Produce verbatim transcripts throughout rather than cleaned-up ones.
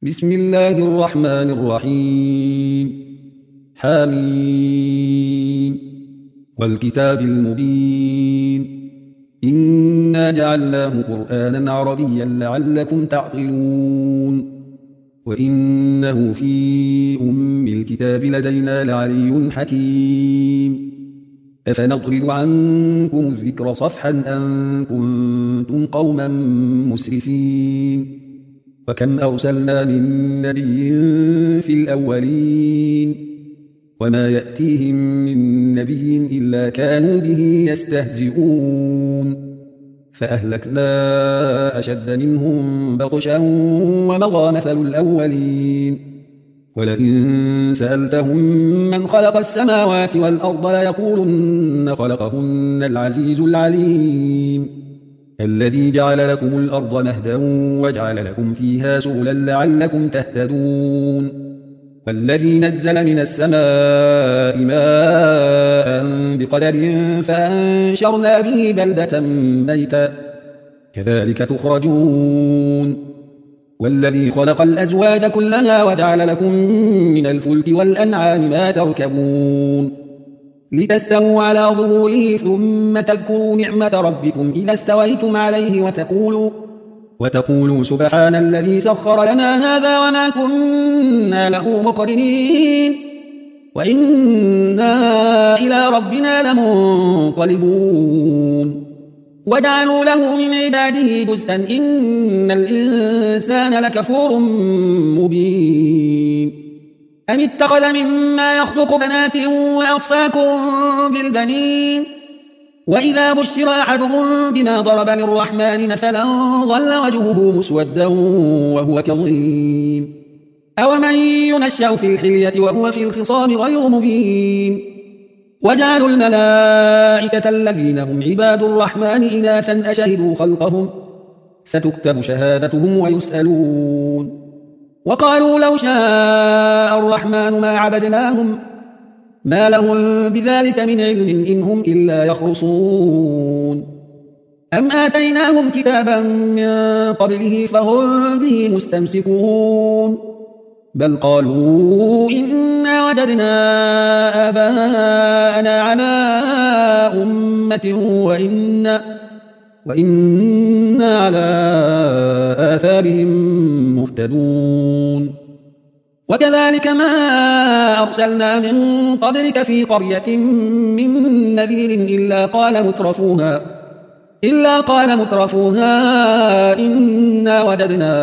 بسم الله الرحمن الرحيم حميم والكتاب المبين إنا جعلناه قرآنا عربيا لعلكم تعقلون وإنه في أم الكتاب لدينا لعلي حكيم أفنضرب عنكم الذكر صفحا أن كنتم قوما مسرفين وكم أرسلنا من نبي في الأولين وما يأتيهم من نبي إلا كانوا به يستهزئون فأهلكنا أشد منهم بطشا ومضى مثل الأولين ولئن سألتهم من خلق السماوات والأرض ليقولن خلقهن العزيز العليم الذي جعل لكم الأرض مهدا وجعل لكم فيها سبلا لعلكم تهتدون والذي نزل من السماء ماء بقدر فأنشرنا به بلدة ميتا كذلك تخرجون والذي خلق الأزواج كلها وجعل لكم من الفلك والأنعام ما تركبون لتستووا على ظهوره ثم تذكروا نعمة ربكم إذا استويتم عليه وتقولوا, وتقولوا سبحان الذي سخر لنا هذا وما كنا له مقرنين وإنا إلى ربنا لمنقلبون وجعلوا له من عباده جزءا إن الإنسان لكفور مبين أم اتخذ مما يخلق بنات وأصفاكم بالبنين وإذا بشر أحدهم بما ضرب للرحمن مثلا ظل وجهه مسودا وهو كظيم أومن ينشأ في الحلية وهو في الخصام غير مبين وجعلوا الملائكة الذين هم عباد الرحمن إناثا أشهدوا خلقهم ستكتب شهادتهم ويسألون وقالوا لو شاء الرحمن ما عبدناهم ما لهم بذلك من علم إن هم إلا يخرصون أم آتيناهم كتابا من قبله فهم به مستمسكون بل قالوا إنا وجدنا آباءنا على أمة وإنا, وإنا على آثارهم مهتدون وكذلك ما أرسلنا من قبلك في قرية من نذير إلا قال مترفوها إلا قال مترفوها إنا وجدنا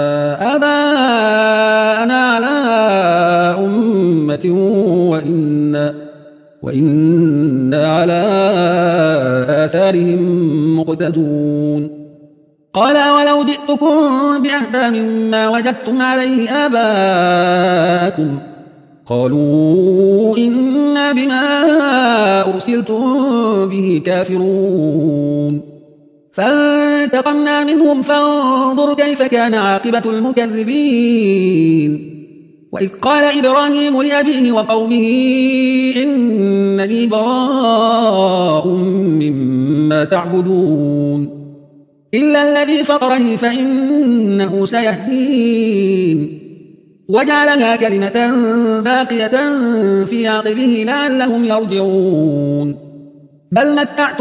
آباءنا على أمة وإنا, وإنا على آثارهم مقتدون قال ولو جئتكم بأهدى مما وجدتم عليه آباءكم قالوا إنا بما أرسلتم به كافرون فانتقمنا منهم فانظر كيف كان عاقبة المكذبين وإذ قال إبراهيم لأبيه وقومه إنني براء مما تعبدون إلا الذي فطرني فإنه سيهدين وجعلها كلمة باقية في عقبه لعلهم يرجعون بل متعت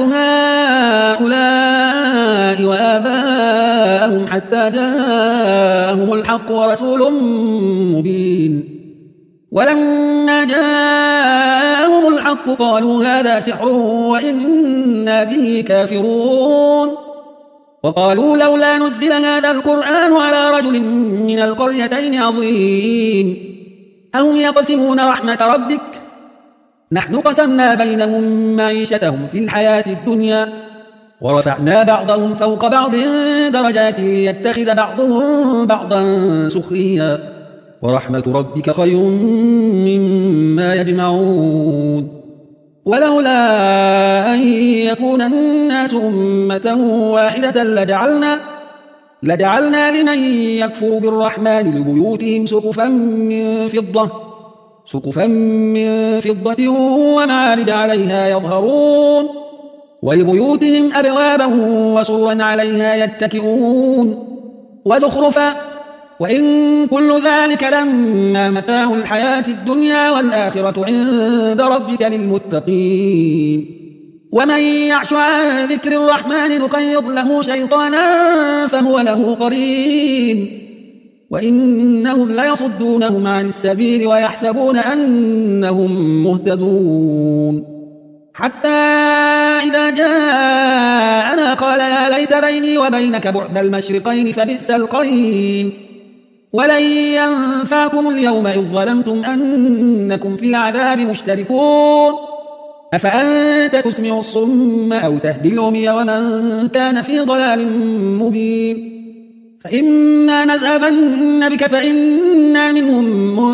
هؤلاء وآباءهم حتى جاءهم الحق ورسول مبين ولما جاءهم الحق قالوا هذا سحر وإنا به كافرون وقالوا لولا نزل هذا القرآن على رجل من القريتين عظيم أهم يقسمون رحمة ربك نحن قسمنا بينهم معيشتهم في الحياة الدنيا ورفعنا بعضهم فوق بعض درجات ليتخذ بعضهم بعضا سخريا ورحمة ربك خير مما يجمعون ولولا أن يكون الناس أمة واحدة لجعلنا, لجعلنا لمن يكفر بالرحمن لبيوتهم سقفا من فضة سقفا من فضة ومعارج عليها يظهرون ولبيوتهم أبوابا وسرا عليها يتكئون وزخرفا وإن كل ذلك لما متاع الحياة الدنيا والآخرة عند ربك للمتقين. ومن يعش عن ذكر الرحمن نقيض له شيطانا فهو له قرين وإنهم ليصدونهم عن السبيل ويحسبون أنهم مهتدون حتى إذا جاءنا قال يا ليت بيني وبينك بعد المشرقين فبئس القرين ولن ينفعكم اليوم إذ ظلمتم أنكم في العذاب مشتركون أفأنت تسمع الصم أو تهدي العمي ومن كان في ضلال مبين فإما نذهبن بك فإنا منهم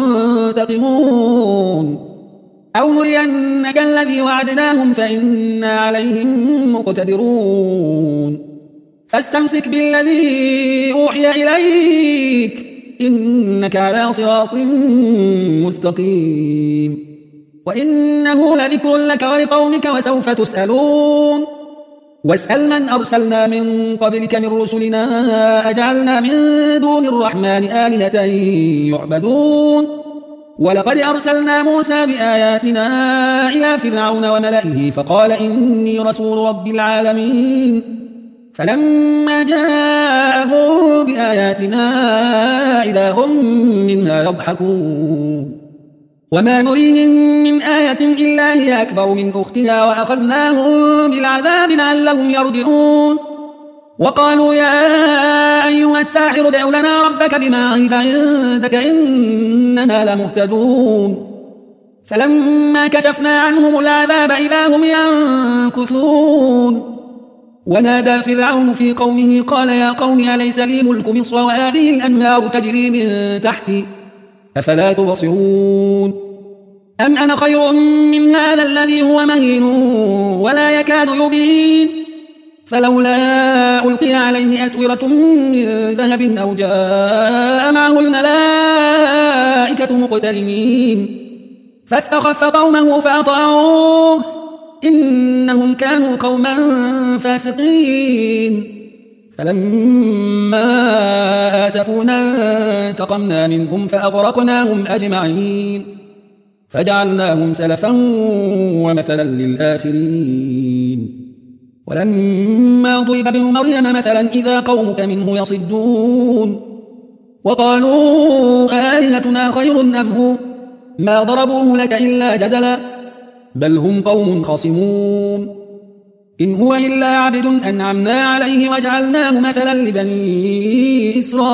منتقمون أو نرينك الذي وعدناهم فإنا عليهم مقتدرون فاستمسك بالذي أوحي إليك إنك على صراط مستقيم وإنه لذكر لك ولقومك وسوف تسألون واسأل من أرسلنا من قبلك من رسلنا أجعلنا من دون الرحمن آلهة يعبدون ولقد أرسلنا موسى بآياتنا إلى فرعون وملئه فقال إني رسول رب العالمين فلما جاءهم بآياتنا إذا هم منها يضحكون وما نريهم من آية إلا هي أكبر من أختها وأخذناهم بالعذاب لعلهم يرجعون وقالوا يا أيها الساحر ادع لنا ربك بما عهد عندك إننا لمهتدون فلما كشفنا عنهم العذاب إذا هم ينكثون ونادى فرعون في قومه قال يا قوم أليس لي ملك مصر وهذه الأنهار تجري من تحتي أفلا تبصرون أم أنا خير من هذا الذي هو مهين ولا يكاد يبين فلولا ألقي عليه أسورة من ذهب أو جاء معه الملائكة مقترنين فاستخف قومه فأطاعوه إنهم كانوا قوما فاسقين فلما آسفونا انتقمنا منهم فأغرقناهم أجمعين فجعلناهم سلفا ومثلا للآخرين ولما ضرب ابن مريم مثلا إذا قومك منه يصدون وقالوا آلهتنا خير أم هو ما ضربوه لك إلا جدلا بل هم قوم خصمون إن هو إلا عبد أنعمنا عليه وجعلناه مثلا لبني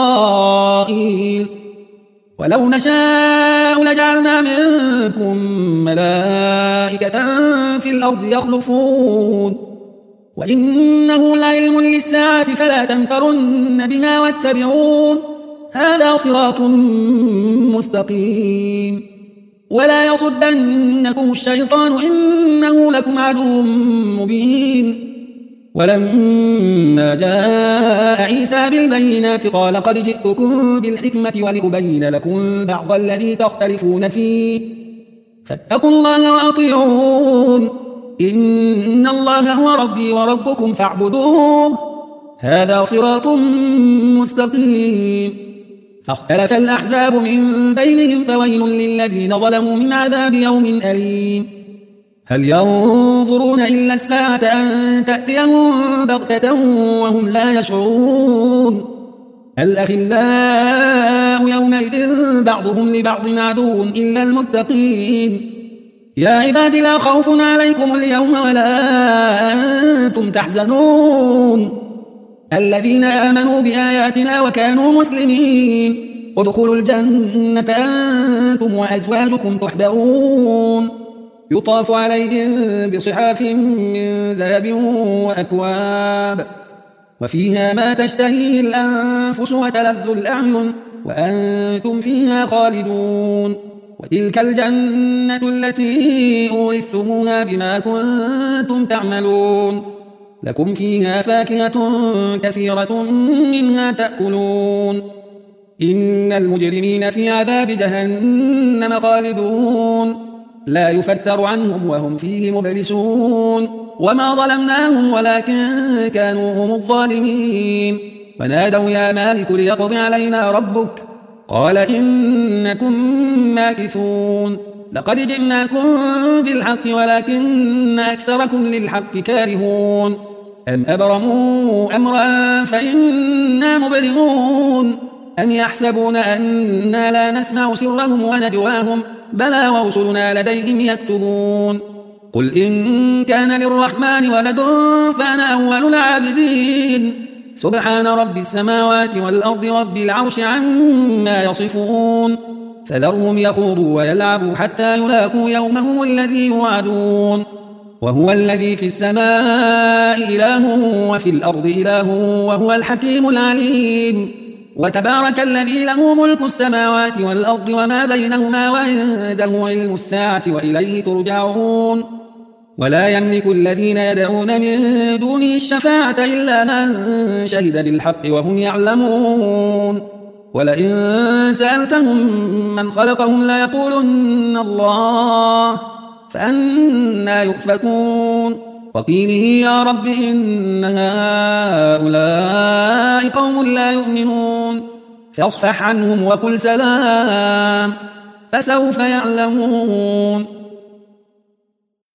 إسرائيل ولو نشاء لجعلنا منكم ملائكة في الأرض يخلفون وإنه لعلم للساعة فلا تمترن بها واتبعون هذا صراط مستقيم ولا يصدنكم الشيطان إنه لكم عدو مبين ولما جاء عيسى بالبينات قال قد جئتكم بالحكمة ولأبين لكم بعض الذي تختلفون فيه فاتقوا الله وأطيعون إن الله هو ربي وربكم فاعبدوه هذا صراط مستقيم فاختلف الأحزاب من بينهم فويل للذين ظلموا من عذاب يوم أليم هل ينظرون إلا الساعة أن تأتيهم بغتة وهم لا يشعرون الأخلاء يومئذ بعضهم لبعض عدو إلا المتقين يا عباد لا خوف عليكم اليوم ولا أنتم تحزنون الذين آمنوا بآياتنا وكانوا مسلمين ادخلوا الجنة أنتم وأزواجكم تحبرون يطاف عليهم بصحاف من ذهب وأكواب وفيها ما تشتهيه الأنفس وتلذ الأعين وأنتم فيها خالدون وتلك الجنة التي أورثتموها بما كنتم تعملون لكم فيها فاكهة كثيرة منها تأكلون إن المجرمين في عذاب جهنم خالدون لا يفتر عنهم وهم فيه مبلسون وما ظلمناهم ولكن كانوا هم الظالمين ونادوا يا مالك ليقض علينا ربك قال إنكم ماكثون لقد جئناكم بالحق ولكن أكثركم للحق كارهون أم أبرموا أمرا فإنا مبرمون أم يحسبون أنا لا نسمع سرهم ونجواهم بلى ورسلنا لديهم يكتبون قل إن كان للرحمن ولد فأنا أول العابدين سبحان رب السماوات والأرض رب العرش عما يصفون فذرهم يخوضوا ويلعبوا حتى يلاقوا يومهم الذي يوعدون وهو الذي في السماء إله وفي الأرض إله وهو الحكيم العليم وتبارك الذي له ملك السماوات والأرض وما بينهما وعنده علم الساعة وإليه ترجعون ولا يملك الذين يدعون من دونه الشفاعة إلا من شهد بالحق وهم يعلمون ولئن سألتهم من خلقهم ليقولن الله فأنى يؤفكون وقيله يا رب إن هؤلاء قوم لا يؤمنون فاصفح عنهم وقل سلام فسوف يعلمون